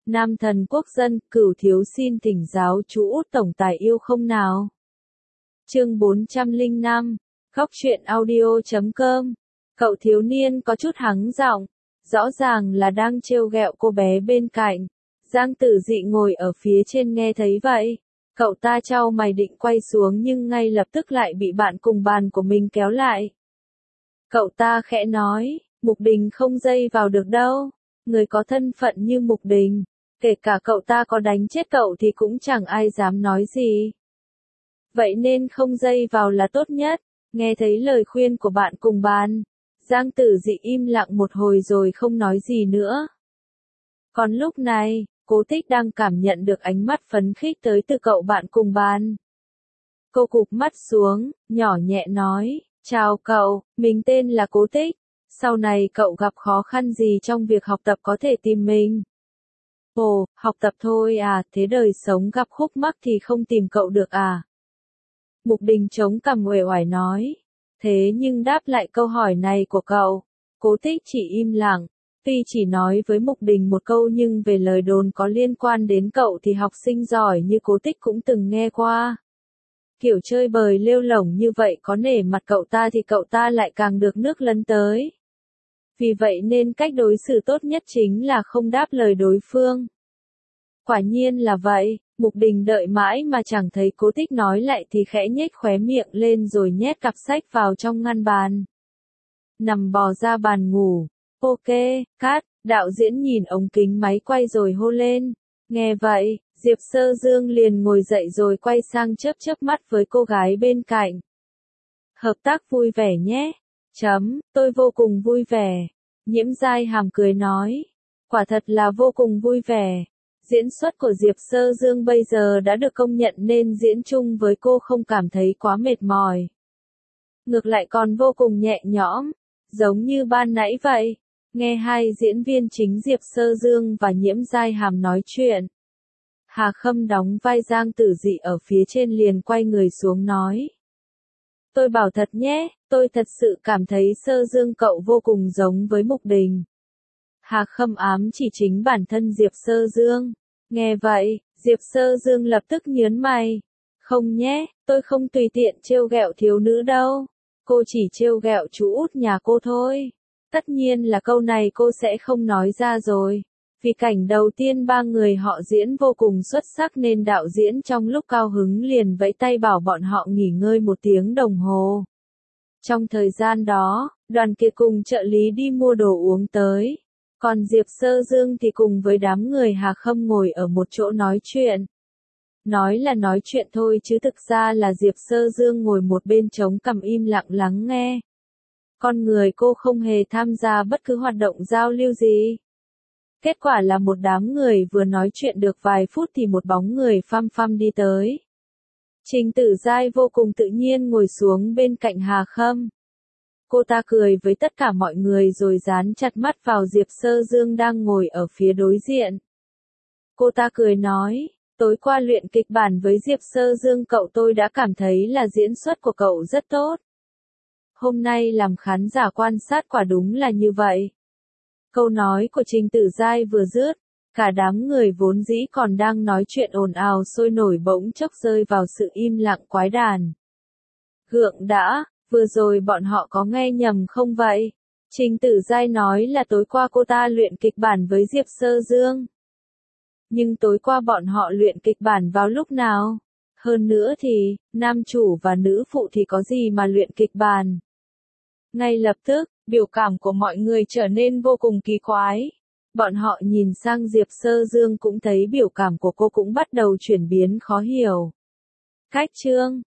Nam thần quốc dân, Cửu thiếu xin thỉnh giáo chú Út tổng tài yêu không nào. Chương 405, Góc truyện audio.com. Cậu thiếu niên có chút hắng giọng, rõ ràng là đang trêu ghẹo cô bé bên cạnh. Giang Tử Dị ngồi ở phía trên nghe thấy vậy, cậu ta chau mày định quay xuống nhưng ngay lập tức lại bị bạn cùng bàn của mình kéo lại. Cậu ta khẽ nói, Mục Đình không dây vào được đâu, người có thân phận như Mục Đình, kể cả cậu ta có đánh chết cậu thì cũng chẳng ai dám nói gì. Vậy nên không dây vào là tốt nhất. Nghe thấy lời khuyên của bạn cùng bàn, Giang Tử Dị im lặng một hồi rồi không nói gì nữa. Còn lúc này, Cố Tích đang cảm nhận được ánh mắt phấn khích tới từ cậu bạn cùng bàn. Cô cụp mắt xuống, nhỏ nhẹ nói, chào cậu, mình tên là Cố Tích. Sau này cậu gặp khó khăn gì trong việc học tập có thể tìm mình. Ồ, học tập thôi à, thế đời sống gặp khúc mắc thì không tìm cậu được à? Mục Đình chống cằm uể oải nói. Thế nhưng đáp lại câu hỏi này của cậu, Cố Tích chỉ im lặng. Tuy chỉ nói với Mục Đình một câu nhưng về lời đồn có liên quan đến cậu thì học sinh giỏi như Cố Tích cũng từng nghe qua. Kiểu chơi bời lêu lổng như vậy có nể mặt cậu ta thì cậu ta lại càng được nước lấn tới. Vì vậy nên cách đối xử tốt nhất chính là không đáp lời đối phương. Quả nhiên là vậy, Mục Đình đợi mãi mà chẳng thấy Cố Tích nói lại thì khẽ nhếch khóe miệng lên rồi nhét cặp sách vào trong ngăn bàn. Nằm bò ra bàn ngủ. Ok, cắt, đạo diễn nhìn ống kính máy quay rồi hô lên. Nghe vậy, Diệp Sơ Dương liền ngồi dậy rồi quay sang chớp mắt với cô gái bên cạnh. Hợp tác vui vẻ nhé. Tôi vô cùng vui vẻ. Nhiễm Giai Hàm cười nói. Quả thật là vô cùng vui vẻ. Diễn xuất của Diệp Sơ Dương bây giờ đã được công nhận nên diễn chung với cô không cảm thấy quá mệt mỏi. Ngược lại còn vô cùng nhẹ nhõm, giống như ban nãy vậy. Nghe hai diễn viên chính Diệp Sơ Dương và Nhiễm Giai Hàm nói chuyện. Hà Khâm đóng vai Giang Tử Dị ở phía trên liền quay người xuống nói. Tôi bảo thật nhé, tôi thật sự cảm thấy Sơ Dương cậu vô cùng giống với Mục Đình. Hà Khâm ám chỉ chính bản thân Diệp Sơ Dương. Nghe vậy, Diệp Sơ Dương lập tức nhớn mày. Không nhé, tôi không tùy tiện trêu ghẹo thiếu nữ đâu. Cô chỉ trêu ghẹo chú út nhà cô thôi. Tất nhiên là câu này cô sẽ không nói ra rồi. Vì cảnh đầu tiên ba người họ diễn vô cùng xuất sắc nên đạo diễn trong lúc cao hứng liền vẫy tay bảo bọn họ nghỉ ngơi 1 tiếng đồng hồ. Trong thời gian đó, Đoàn Kiệt cùng trợ lý đi mua đồ uống tới. Còn Diệp Sơ Dương thì cùng với đám người Hà Khâm ngồi ở một chỗ nói chuyện. Nói là nói chuyện thôi chứ thực ra là Diệp Sơ Dương ngồi một bên chống cằm im lặng lắng nghe. Con người cô không hề tham gia bất cứ hoạt động giao lưu gì. Kết quả là một đám người vừa nói chuyện được vài phút thì một bóng người phăm phăm đi tới. Trình Tử Giai vô cùng tự nhiên ngồi xuống bên cạnh Hà Khâm. Cô ta cười với tất cả mọi người rồi dán chặt mắt vào Diệp Sơ Dương đang ngồi ở phía đối diện. Cô ta cười nói, tối qua luyện kịch bản với Diệp Sơ Dương cậu tôi đã cảm thấy là diễn xuất của cậu rất tốt. Hôm nay làm khán giả quan sát quả đúng là như vậy. Câu nói của Trình Tử Giai vừa dứt, cả đám người vốn dĩ còn đang nói chuyện ồn ào sôi nổi bỗng chốc rơi vào sự im lặng quái đản. Gượng đã, vừa rồi bọn họ có nghe nhầm không vậy? Trình Tử Giai nói là tối qua cô ta luyện kịch bản với Diệp Sơ Dương. Nhưng tối qua bọn họ luyện kịch bản vào lúc nào? Hơn nữa thì, nam chủ và nữ phụ thì có gì mà luyện kịch bản? Ngay lập tức, biểu cảm của mọi người trở nên vô cùng kỳ quái. Bọn họ nhìn sang Diệp Sơ Dương cũng thấy biểu cảm của cô cũng bắt đầu chuyển biến khó hiểu. Cách chương